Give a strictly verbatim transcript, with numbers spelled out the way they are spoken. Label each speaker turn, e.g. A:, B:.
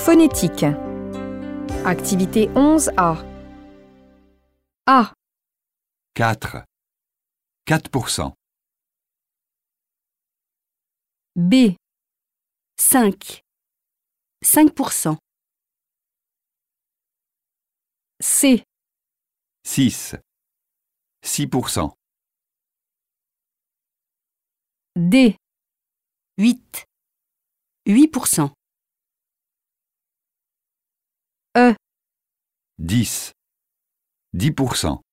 A: Phonétique. Activité onze A. A.
B: quatre. quatre pour cent.
A: B.
C: cinq. cinq pour cent.
A: C.
B: six. six pour cent.
A: D.
C: huit. huit pour cent.
A: E.
B: dix. dix pour cent.